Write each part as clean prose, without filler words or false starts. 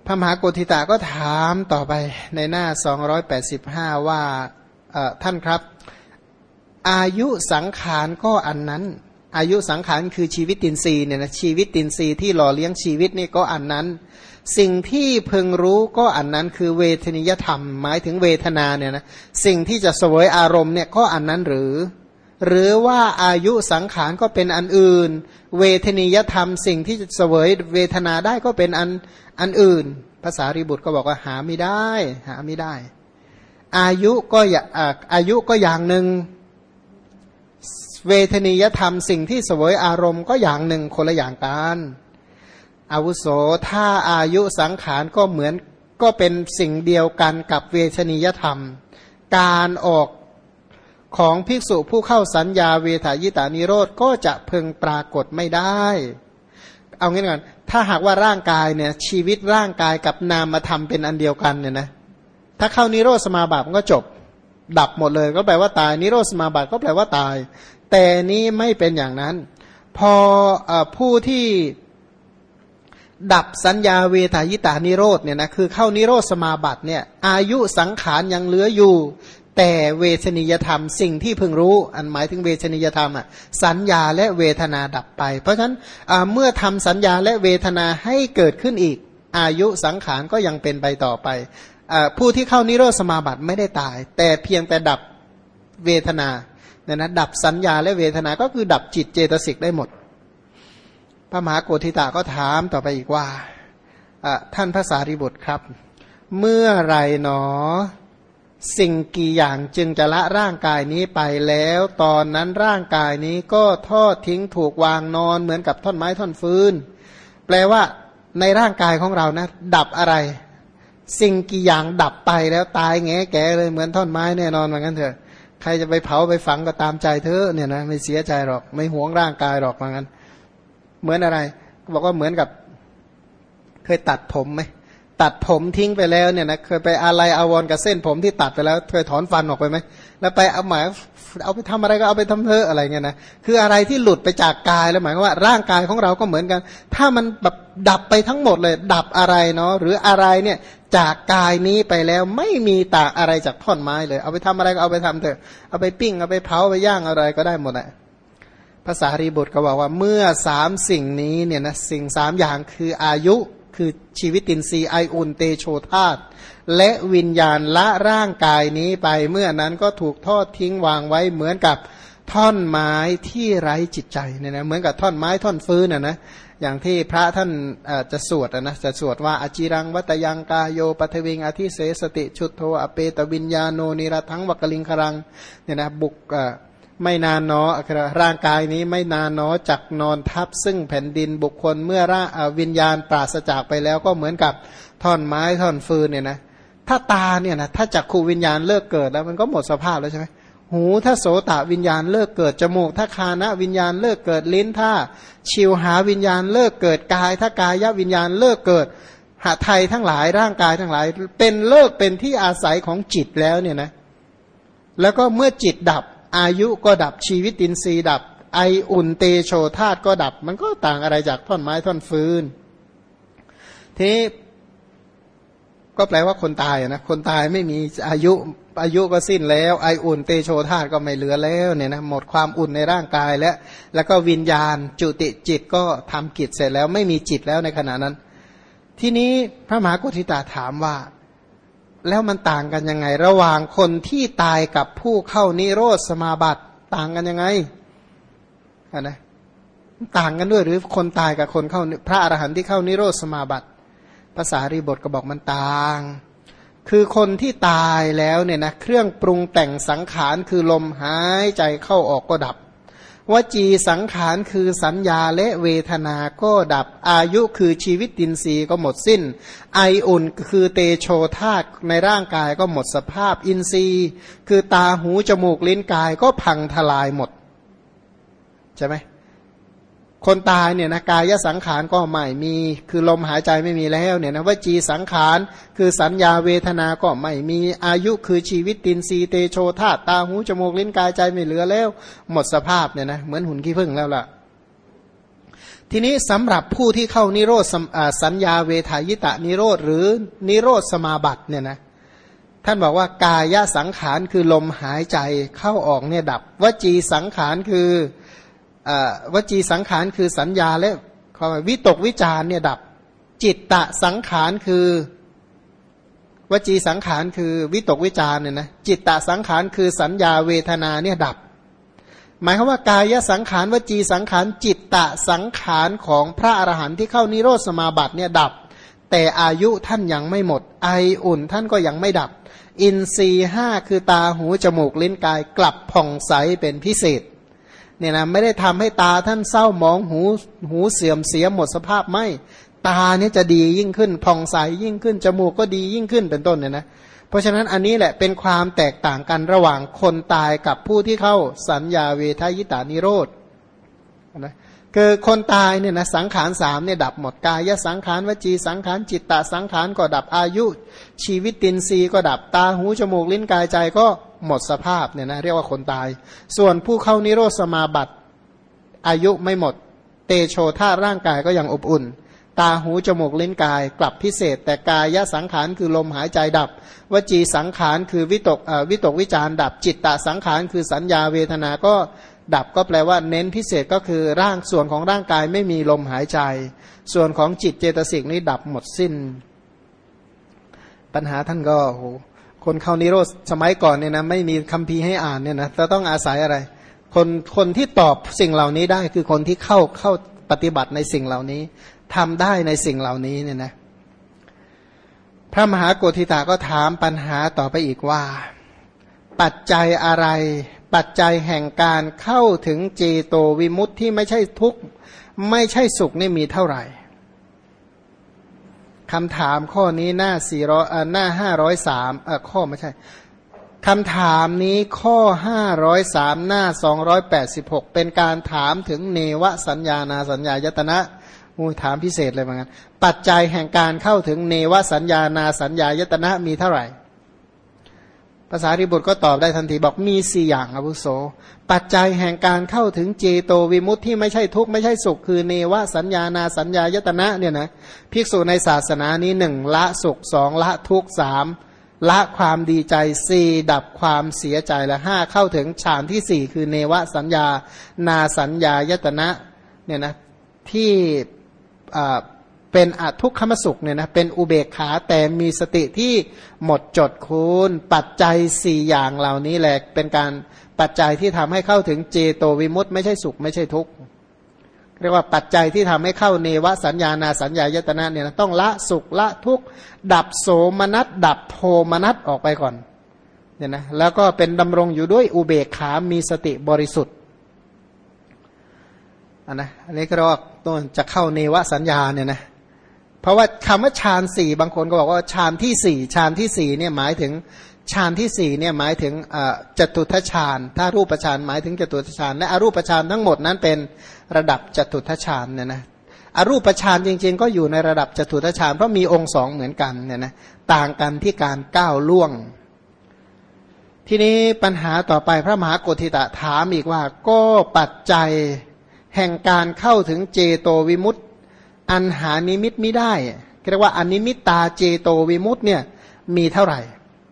พระมหาโกธิตะก็ถามต่อไปในหน้า285ว่าท่านครับอายุสังขารก็อันนั้นอายุสังขารคือชีวิตตินทรีย์เนี่ยนะชีวิตตินทรีย์ที่หล่อเลี้ยงชีวิตนี่ก็อันนั้นสิ่งที่พึงรู้ก็อันนั้นคือเวทนิยธรรมหมายถึงเวทนาเนี่ยนะสิ่งที่จะเสวยอารมณ์เนี่ยก็อันนั้นหรือว่าอายุสังขารก็เป็นอันอื่นเวทนิยธรรมสิ่งที่จะเสวยเวทนาได้ก็เป็นอันอื่นภาษาริบุตรก็บอกว่าหาไม่ได้อายุก็อย่างหนึ่งเวทนิยธรรมสิ่งที่เสวยอารมณ์ก็อย่างหนึ่งคนละอย่างกันอาวุโสถ้าอายุสังขารก็เป็นสิ่งเดียวกันกับเวทนิยธรรมการออกของภิกษุผู้เข้าสัญญาเวทายตานิโรธก็จะพึงปรากฏไม่ได้เอางี้ก่อนถ้าหากว่าร่างกายเนี่ยชีวิตร่างกายกับนามธรรมเป็นอันเดียวกันเนี่ยนะถ้าเข้านิโรธสมาบัติมันก็จบดับหมดเลยก็แปลว่าตายนิโรธสมาบัติก็แปลว่าตายแต่นี้ไม่เป็นอย่างนั้นพอผู้ที่ดับสัญญาเวทายตานิโรธเนี่ยนะคือเข้านิโรธสมาบัติเนี่ยอายุสังขารยังเหลืออยู่แต่เวทนิยธรรมสิ่งที่พึงรู้อันหมายถึงเวทนิยธรรมสัญญาและเวทนาดับไปเพราะฉะนั้นเมื่อทำสัญญาและเวทนาให้เกิดขึ้นอีกอายุสังขารก็ยังเป็นไปต่อไปผู้ที่เข้านิโรธสมาบัติไม่ได้ตายแต่เพียงแต่ดับเวทนาเนี่ยนะดับสัญญาและเวทนาก็คือดับจิตเจตสิกได้หมดพระมหาโกธิตะก็ถามต่อไปอีกว่าท่านพระสารีบุตรครับเมื่อไรหนอสิ่งกี่อย่างจึงจะละร่างกายนี้ไปแล้วตอนนั้นร่างกายนี้ก็ทอดทิ้งถูกวางนอนเหมือนกับท่อนไม้ท่อนฟืนแปลว่าในร่างกายของเรานะดับอะไรสิ่งกี่อย่างดับไปแล้วตายแงแก่เลยเหมือนท่อนไม้แน่นอนเหมือนกันเถอะใครจะไปเผาไปฝังก็ตามใจเธอเนี่ยนะไม่เสียใจหรอกไม่หวงร่างกายหรอกเหมือนกันเหมือนอะไรบอกว่าเหมือนกับเคยตัดผมไหมตัดผมทิ้งไปแล้วเนี่ยนะเคยไปอะไรอาวรกับเส้นผมที่ตัดไปแล้วเคยถอนฟันออกไปไหมแล้วไปเอาไปทำอะไรก็เอาไปทำเถอะอะไรเงี้ยนะคืออะไรที่หลุดไปจากกายแล้วหมายว่าร่างกายของเราก็เหมือนกันถ้ามันแบบดับไปทั้งหมดเลยดับอะไรเนาะหรืออะไรเนี่ยจากกายนี้ไปแล้วไม่มีต่างอะไรจากท่อนไม้เลยเอาไปทำอะไรก็เอาไปทำเถอะเอาไปปิ้งเอาไปเผาไปย่างอะไรก็ได้หมดแหละภาษารีบุตรก็บอกว่าเมื่อสามสิ่งนี้เนี่ยนะสิ่งสามอย่างคืออายุคือชีวิตินทรีย์ไออุ่นเตโชธาตุและวิญญาณละร่างกายนี้ไปเมื่อนั้นก็ถูกทอดทิ้งวางไว้เหมือนกับท่อนไม้ที่ไร้จิตใจเนี่ยนะเหมือนกับท่อนไม้ท่อนฟืนนะอย่างที่พระท่านจะสวดนะจะสวดว่าอจิรังวัตยังกาโยปัทวิงอธิเสสติชุตโธอเปตวิญญาโนนิรทังวักลิงครังเนี่ยนะบุกไม่นานเนาะร่างกายนี้ไม่นานเนาะจักนอนทับซึ่งแผ่นดินบุคคลเมื่อวิญญาณปราศจากไปแล้วก็เหมือนกับท่อนไม้ท่อนฟืนเนี่ยนะถ้าตาเนี่ยนะถ้าจักขูวิญญาณเลิกเกิดแล้วมันก็หมดสภาพแล้วใช่ไหมหูถ้าโสตวิญญาณเลิกเกิดจมูกถ้าคานะวิญญาณเลิกเกิดลิ้นถ้าชิวหาวิญญาณเลิกเกิดกายถ้ากายวิญญาณเลิกเกิดหไทยทั้งหลายร่างกายทั้งหลายเป็นเลิกเป็นที่อาศัยของจิตแล้วเนี่ยนะแล้วก็เมื่อจิตดับอายุก็ดับชีวิตินทรีย์ดับไออุ่นเตโชธาตุก็ดับมันก็ต่างอะไรจากท่อนไม้ท่อนฟืนทีก็แปลว่าคนตายนะคนตายไม่มีอายุก็สิ้นแล้วไออุ่นเตโชธาตุก็ไม่เหลือแล้วเนี่ยนะหมดความอุ่นในร่างกายแล้วก็วิญญาณจุติจิตก็ทำกิจเสร็จแล้วไม่มีจิตแล้วในขณะนั้นทีนี้พระมหาโกธิตาถามว่าแล้วมันต่างกันยังไงระหว่างคนที่ตายกับผู้เข้านิโรธสมาบัติต่างกันยังไงนะต่างกันด้วยหรือคนตายกับคนเข้าพระอรหันต์ที่เข้านิโรธสมาบัติภาษารีบทก็บอกมันต่างคือคนที่ตายแล้วเนี่ยนะเครื่องปรุงแต่งสังขารคือลมหายใจเข้าออกก็ดับวจีสังขารคือสัญญาและเวทนาก็ดับอายุคือชีวิตตินทรีย์ก็หมดสิ้นไออุ่นคือเตโชธาตุในร่างกายก็หมดสภาพอินทรีย์คือตาหูจมูกลิ้นกายก็พังทลายหมดใช่ไหมคนตายเนี่ยนะกายสังขารก็ไม่มีคือลมหายใจไม่มีแล้วเนี่ยนะวจีสังขารคือสัญญาเวทนาก็ไม่มีอายุคือชีวิตตินทรีย์เตโชธาตุตาหูจมูกลิ้นกายใจไม่เหลือแล้วหมดสภาพเนี่ยนะเหมือนหุ่นขี้ผึ้งแล้วล่ะทีทีนี้สำหรับผู้ที่เข้านิโรธสัญญาเวทายตะนิโรธหรือนิโรธสมาบัติเนี่ยนะท่านบอกว่ากายสังขารคือลมหายใจเข้าออกเนี่ยดับวจีสังขารคือวจีสังขารคือสัญญาและวิตกวิจารเนี่ยดับจิตตะสังขารคือวจีสังขารคือวิตกวิจารเนี่ยนะจิตตะสังขารคือสัญญาเวทนาเนี่ยดับหมายความว่ากายสังขารวจีสังขารจิตตะสังขารของพระอรหันต์ที่เข้านิโรธสมาบัติเนี่ยดับแต่อายุท่านยังไม่หมดไออุ่นท่านก็ยังไม่ดับอินทรีย์ห้าคือตาหูจมูกลิ้นกายกลับผ่องใสเป็นพิเศษเนี่ยนะไม่ได้ทำให้ตาท่านเศร้าหมองหูเสื่อมเสียหมดสภาพไม่ตาเนี่ยจะดียิ่งขึ้นผ่องใสยิ่งขึ้นจมูกก็ดียิ่งขึ้นเป็นต้นเนี่ยนะเพราะฉะนั้นอันนี้แหละเป็นความแตกต่างกันระหว่างคนตายกับผู้ที่เข้าสัญญาเวทายตานิโรธนะคือคนตายเนี่ยนะสังขารสามเนี่ยดับหมดกายสังขารวจีสังขารจิตตสังขารก็ดับอายุชีวิตตินทรีย์ก็ดับตาหูจมูกลิ้นกายใจก็หมดสภาพเนี่ยนะเรียกว่าคนตายส่วนผู้เข้านิโรธสมาบัติอายุไม่หมดเตโชธาร่างกายก็ยังอบอุ่นตาหูจมูกลิ้นกายกลับพิเศษแต่กายสังขารคือลมหายใจดับวจีสังขารคือวิตกวิจารดับจิตตสังขารคือสัญญาเวทนาก็ดับก็แปลว่าเน้นพิเศษก็คือร่างส่วนของร่างกายไม่มีลมหายใจส่วนของจิตเจตสิกนี้ดับหมดสิ้นปัญหาท่านก็โหคนเข้านิโรธสมัยก่อนเนี่ยนะไม่มีคัมภีร์ให้อ่านเนี่ยนะจะต้องอาศัยอะไรคนที่ตอบสิ่งเหล่านี้ได้คือคนที่เข้าปฏิบัติในสิ่งเหล่านี้ทำได้ในสิ่งเหล่านี้เนี่ยนะพระมหาโกฏิตาก็ถามปัญหาต่อไปอีกว่าปัจจัยอะไรปัจจัยแห่งการเข้าถึงเจโตวิมุตติที่ไม่ใช่ทุกข์ไม่ใช่สุขนี่มีเท่าไหร่คำถามข้อนี้หน้า503ข้อไม่ใช่คำถามนี้ข้อ503หน้า286เป็นการถามถึงเนวสัญญานาสัญญายตนะถามพิเศษเลยเหมือนกันปัจจัยแห่งการเข้าถึงเนวสัญญานาสัญญายตนะมีเท่าไหร่ภาษาริบุตรก็ตอบได้ทันทีบอกมี4อย่างอาวุโสปัจจัยแห่งการเข้าถึงเจโตวิมุตติที่ไม่ใช่ทุกข์ไม่ใช่สุขคือเนวสัญญานาสัญญายตนะเนี่ยนะภิกษุในศาสนานี้1ละสุข2ละทุกข์3ละความดีใจ4ดับความเสียใจและ5เข้าถึงฌานที่4คือเนวสัญญานาสัญญายตนะเนี่ยนะที่เป็นอทุกขมสุขเนี่ยนะเป็นอุเบกขาแต่มีสติที่หมดจดคุณปัจจัย4อย่างเหล่านี้แหละเป็นการปัจจัยที่ทำให้เข้าถึงเจโตวิมุตติไม่ใช่สุขไม่ใช่ทุกข์เรียกว่าปัจจัยที่ทำให้เข้าเนวสัญญานาสัญญายตนะเนี่ยนะต้องละสุขละทุกข์ดับโสมนัสดับโทมนัสออกไปก่อนเนี่ยนะแล้วก็เป็นดำรงอยู่ด้วยอุเบกขามีสติบริสุทธิ์อันนี้ก็เรียกว่าต้นจะเข้าเนวสัญญาเนี่ยนะเพราะว่าคำว่าฌานสี่บางคนก็บอกว่าฌานที่สี่เนี่ยหมายถึงฌานที่สี่เนี่ยหมายถึงจตุทัชฌานถ้ารูปฌานหมายถึงจตุทัชฌานและอรูปฌานทั้งหมดนั้นเป็นระดับจตุทัชฌานเนี่ยนะอรูปฌานจริงๆก็อยู่ในระดับจตุทัชฌานเพราะมีองค์สองเหมือนกันเนี่ยนะต่างกันที่การก้าวล่วงทีนี้ปัญหาต่อไปพระมหาโกฏิตะถามอีกว่าก็ปัจจัยแห่งการเข้าถึงเจโตวิมุตติอันหานิมิตไม่ได้เรียกว่าอนิมิตตาเจโตวิมุตติเนี่ยมีเท่าไหร่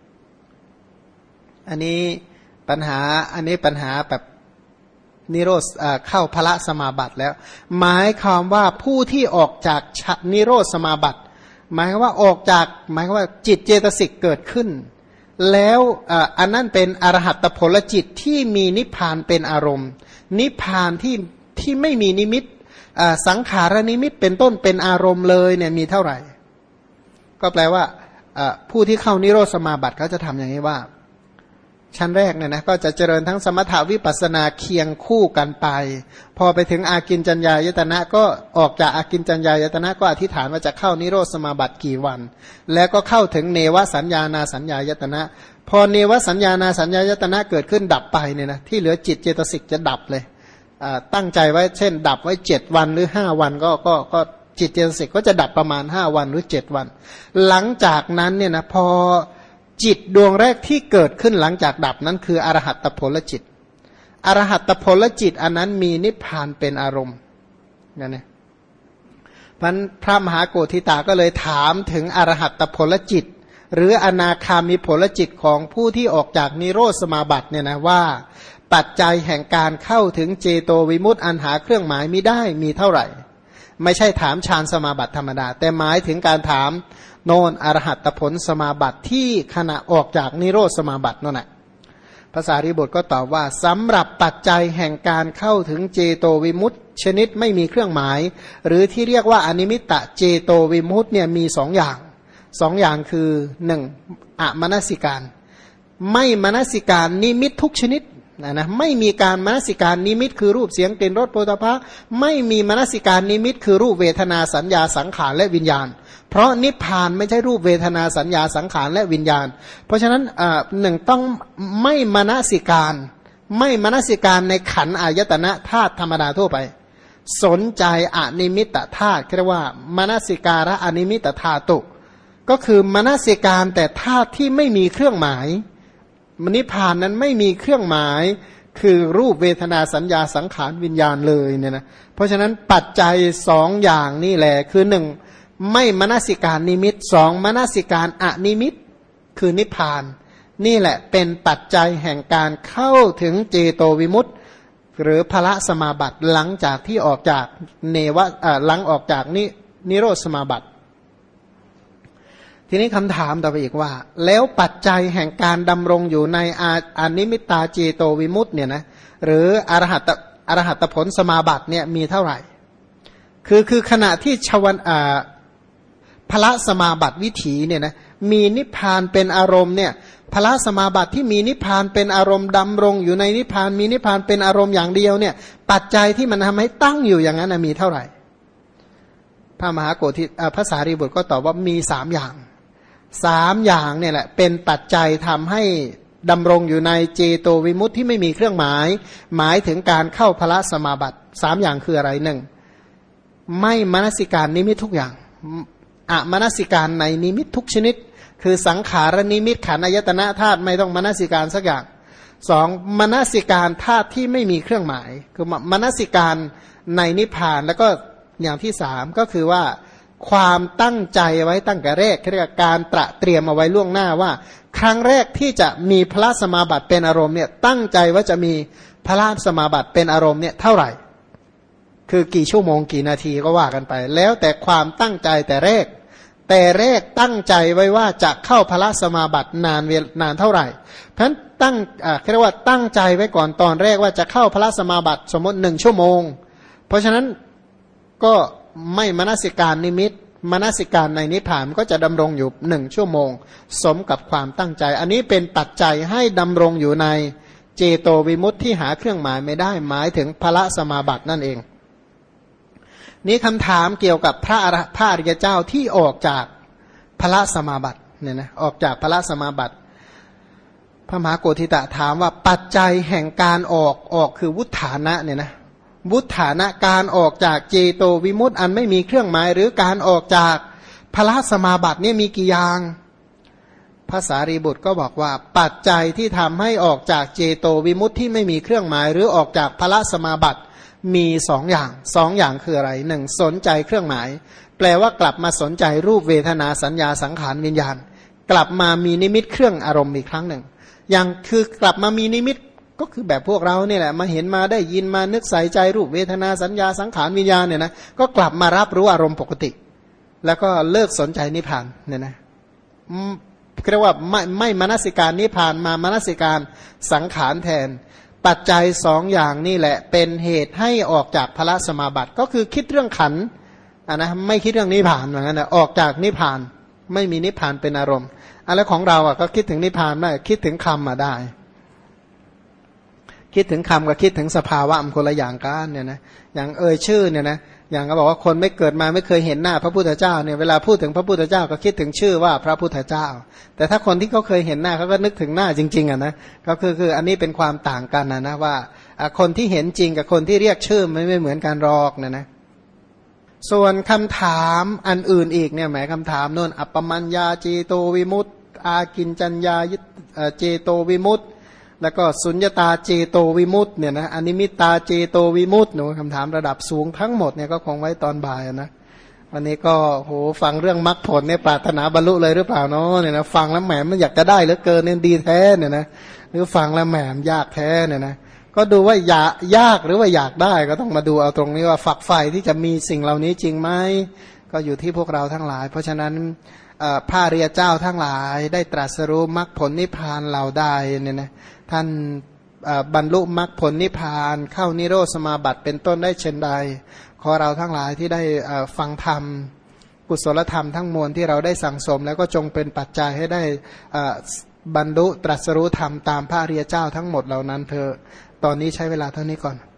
อันนี้ปัญหาแบบนิโรธเข้าพละสมาบัติแล้วหมายความว่าผู้ที่ออกจากนิโรธสมาบัติหมายความว่าออกจากหมายความว่าจิตเจตสิกเกิดขึ้นแล้วอันนั้นเป็นอรหัตผลจิตที่มีนิพพานเป็นอารมณ์นิพพานที่ไม่มีนิมิตสังขารนิมิตเป็นต้นเป็นอารมณ์เลยเนี่ยมีเท่าไหร่ก็แปลว่าผู้ที่เข้านิโรธสมาบัติเขาจะทำอย่างนี้ว่าชั้นแรกเนี่ยนะก็จะเจริญทั้งสมถาวิปัสสนาเคียงคู่กันไปพอไปถึงอากินจัญญายตนะก็ออกจากอากินจัญญายตนะก็อธิษฐานว่าจะเข้านิโรธสมาบัติกี่วันแล้วก็เข้าถึงเนวสัญญานาสัญญายตนะพอเนวสัญญานาสัญญายตนะเกิดขึ้นดับไปเนี่ยนะที่เหลือจิตเจตสิกจะดับเลยตั้งใจไว้เช่นดับไว้7วันหรือ5วันก็จิตเจตสิกก็จะดับประมาณ5วันหรือ7วันหลังจากนั้นเนี่ยนะพอจิตดวงแรกที่เกิดขึ้นหลังจากดับนั้นคืออรหัตผลจิตอรหัตผลจิตอันนั้นมีนิพพานเป็นอารมณ์นั่นเองพันพระมหาโกธิตาก็เลยถามถึงอรหัตผลจิตหรืออนาคามิผลจิตของผู้ที่ออกจากนิโรธสมาบัติเนี่ยนะว่าปัจจัยแห่งการเข้าถึงเจโตวิมุตติอันหาเครื่องหมายมิได้มีเท่าไหร่ไม่ใช่ถามฌานสมาบัติธรรมดาแต่หมายถึงการถามโนนอรหัตผลสมาบัติที่ขณะออกจากนิโรธสมาบัตินั่นแหละภาษาริบุตรก็ตอบว่าสำหรับปัจจัยแห่งการเข้าถึงเจโตวิมุตติชนิดไม่มีเครื่องหมายหรือที่เรียกว่าอนิมิตตเจโตวิมุตติเนี่ยมี2 อย่างคือ1อะมนสิการไม่มนสิการนิมิตทุกชนิดนะไม่มีการมนสิการนิมิตคือรูปเสียงกลิ่นรสโผฏฐัพพะไม่มีมนสิการนิมิตคือรูปเวทนาสัญญาสังขารและวิญญาณเพราะนิพพานไม่ใช่รูปเวทนาสัญญาสังขารและวิญญาณเพราะฉะนั้นต้องไม่มนสิการในขันธ์อายตนะธาตุธรรมดาทั่วไปสนใจอนิมิตธาตุเรียกว่ามนสิการะอนิมิตธาตุก็คือมนสิการแต่ธาตุที่ไม่มีเครื่องหมายนิพพานนั้นไม่มีเครื่องหมายคือรูปเวทนาสัญญาสังขารวิญญาณเลยเนี่ยนะเพราะฉะนั้นปัจจัย2 อย่างนี่แหละคือ1ไม่มนสิการนิมิต2มนสิการอนิมิตคือนิพพานนี่แหละเป็นปัจจัยแห่งการเข้าถึงเจโตวิมุตติหรือพละสมาบัติหลังจากที่ออกจากหลังออกจากนิโรธสมาบัติทีนี้คำถามต่อไปอีกว่าแล้วปัจจัยแห่งการดำรงอยู่ในอนิมิตตาเจโตวิมุตติเนี่ยนะหรืออรหัตผลสมาบัติเนี่ยมีเท่าไหร่คือขณะที่พละสมาบัติวิถีเนี่ยนะมีนิพพานเป็นอารมณ์เนี่ยพละสมาบัติที่มีนิพพานเป็นอารมณ์ดำรงอยู่ในนิพพานมีนิพพานเป็นอารมณ์อย่างเดียวเนี่ยปัจจัยที่มันทำให้ตั้งอยู่อย่างนั้นมีเท่าไหร่พระมหาโกธิพระสารีบุตรก็ตอบว่ามี3 อย่างเนี่ยแหละเป็นปัจจัยทำให้ดำรงอยู่ในเจโตวิมุตติที่ไม่มีเครื่องหมายหมายถึงการเข้าพละสมาบัติ3 อย่างคืออะไร1ไม่มนสิการนิมิตทุกอย่างอะมนสิการในนิมิตทุกชนิดคือสังขารนิมิตขันธ์อายตนะธาตุไม่ต้องมนสิการสักอย่าง2มนสิการธาตุที่ไม่มีเครื่องหมายคือมนสิการในนิพพานแล้วก็อย่างที่3ก็คือว่าความตั้งใจไว้ตั้งแต่แรกเรียกการตระเตรียมเอาไว้ล่วงหน้าว่าครั้งแรกที่จะมีพระสมาบัติเป็นอารมณ์เนี่ยตั้งใจว่าจะมีพระสมาบัติเป็นอารมณ์เนี่ยเท่าไหร่คือกี่ชั่วโมงกี่นาทีก็ว่ากันไปแล้วแต่ความตั้งใจแต่แรกตั้งใจไว้ว่าจะเข้าพระสมาบัตินานเท่าไหร่เพราะฉะนั้นเรียกว่าตั้งใจไว้ก่อนตอนแรกว่าจะเข้าพระสมาบัติสมมติ1 ชั่วโมงเพราะฉะนั้นก็ไม่มนสิการนิมิตมนสิการในนิพพานก็จะดำรงอยู่1 ชั่วโมงสมกับความตั้งใจอันนี้เป็นปัจจัยให้ดำรงอยู่ในเจโตวิมุตติที่หาเครื่องหมายไม่ได้หมายถึงพระสมาบัตินั่นเองนี้คำถามเกี่ยวกับพระอริยเจ้าที่ออกจากพระสมาบัติเนี่ยนะออกจากพระสมาบัติพระมหาโกธิตะถามว่าปัจจัยแห่งการออกคือวุฒานะเนี่ยนะวุฒานะการออกจากเจโตวิมุตติอันไม่มีเครื่องหมายหรือการออกจากพระสมาบัติเนี่ยมีกี่อย่างพระสารีบุตรก็บอกว่าปัจจัยที่ทำให้ออกจากเจโตวิมุตติที่ไม่มีเครื่องหมายหรือออกจากพระสมาบัติมี2 อย่างคืออะไร1สนใจเครื่องหมายแปลว่ากลับมาสนใจรูปเวทนาสัญญาสังขารวิญญาณกลับมามีนิมิตเครื่องอารมณ์อีกครั้งหนึ่งอย่างคือกลับมามีนิมิตก็คือแบบพวกเราเนี่ยแหละมาเห็นมาได้ยินมานึกใส่ใจรูปเวทนาสัญญาสังขารวิญญาณเนี่ยนะก็กลับมารับรู้อารมณ์ปกติแล้วก็เลิกสนใจนิพพานเนี่ยนะเรียกว่าไม่มนสิการนิพพานมามนสิการสังขารแทนปัจจัย2 อย่างนี่แหละเป็นเหตุให้ออกจากพระสมาบัติก็คือคิดเรื่องขันธ์นะไม่คิดเรื่องนิพพานเหมือนกันนะออกจากนิพพานไม่มีนิพพานเป็นอารมณ์แล้วของเราก็คิดถึงนิพพานได้คิดถึงคำมาได้คิดถึงคำกับคิดถึงสภาวะมันคนละอย่างกันเนี่ยนะอย่างชื่อเนี่ยนะอย่างก็บอกว่าคนไม่เกิดมาไม่เคยเห็นหน้าพระพุทธเจ้าเนี่ยเวลาพูดถึงพระพุทธเจ้าก็คิดถึงชื่อว่าพระพุทธเจ้าแต่ถ้าคนที่เขาเคยเห็นหน้าเขาก็นึกถึงหน้าจริงๆนะก็คืออันนี้เป็นความต่างกันนะว่าคนที่เห็นจริงกับคนที่เรียกชื่อไม่เหมือนกันหรอกนะส่วนคำถามอันอื่นอีกเนี่ยหมายคำถามโน่นอัปปมัญญาเจโตวิมุตติอากินจัญญาเจโตวิมุตติแล้วก็สุญญตาเจโตวิมุตติเนี่ยนะอนิมิตตาเจโตวิมุตติหนูคำถามระดับสูงทั้งหมดเนี่ยก็คงไว้ตอนบ่ายนะวันนี้ก็โหฟังเรื่องมรรคผลเนี่ยปรารถนาบรรลุเลยหรือเปล่าเนาะเนี่ยนะฟังแล้วแหมมันอยากจะได้เหลือเกินเนี่ยดีแท้เนี่ยนะหรือฟังแล้วแหมยากแท้เนี่ยนะก็ดูว่าอยากหรือว่าอยากได้ก็ต้องมาดูเอาตรงนี้ว่าฝักใฝ่ที่จะมีสิ่งเหล่านี้จริงไหมก็อยู่ที่พวกเราทั้งหลาย เพราะฉะนั้นพระอริยเจ้าทั้งหลายได้ตรัสรู้มรรคผลนิพพานเราได้เนี่ยนะท่านบรรลุมรรคผลนิพพานเข้านิโรธสมาบัติเป็นต้นได้เช่นใดขอเราทั้งหลายที่ได้ฟังธรรมกุศลธรรมทั้งมวลที่เราได้สั่งสมแล้วก็จงเป็นปัจจัยให้ได้บรรลุตรัสรู้ธรรมตามพระอริยเจ้าทั้งหมดเหล่านั้นเถอะตอนนี้ใช้เวลาเท่านี้ก่อน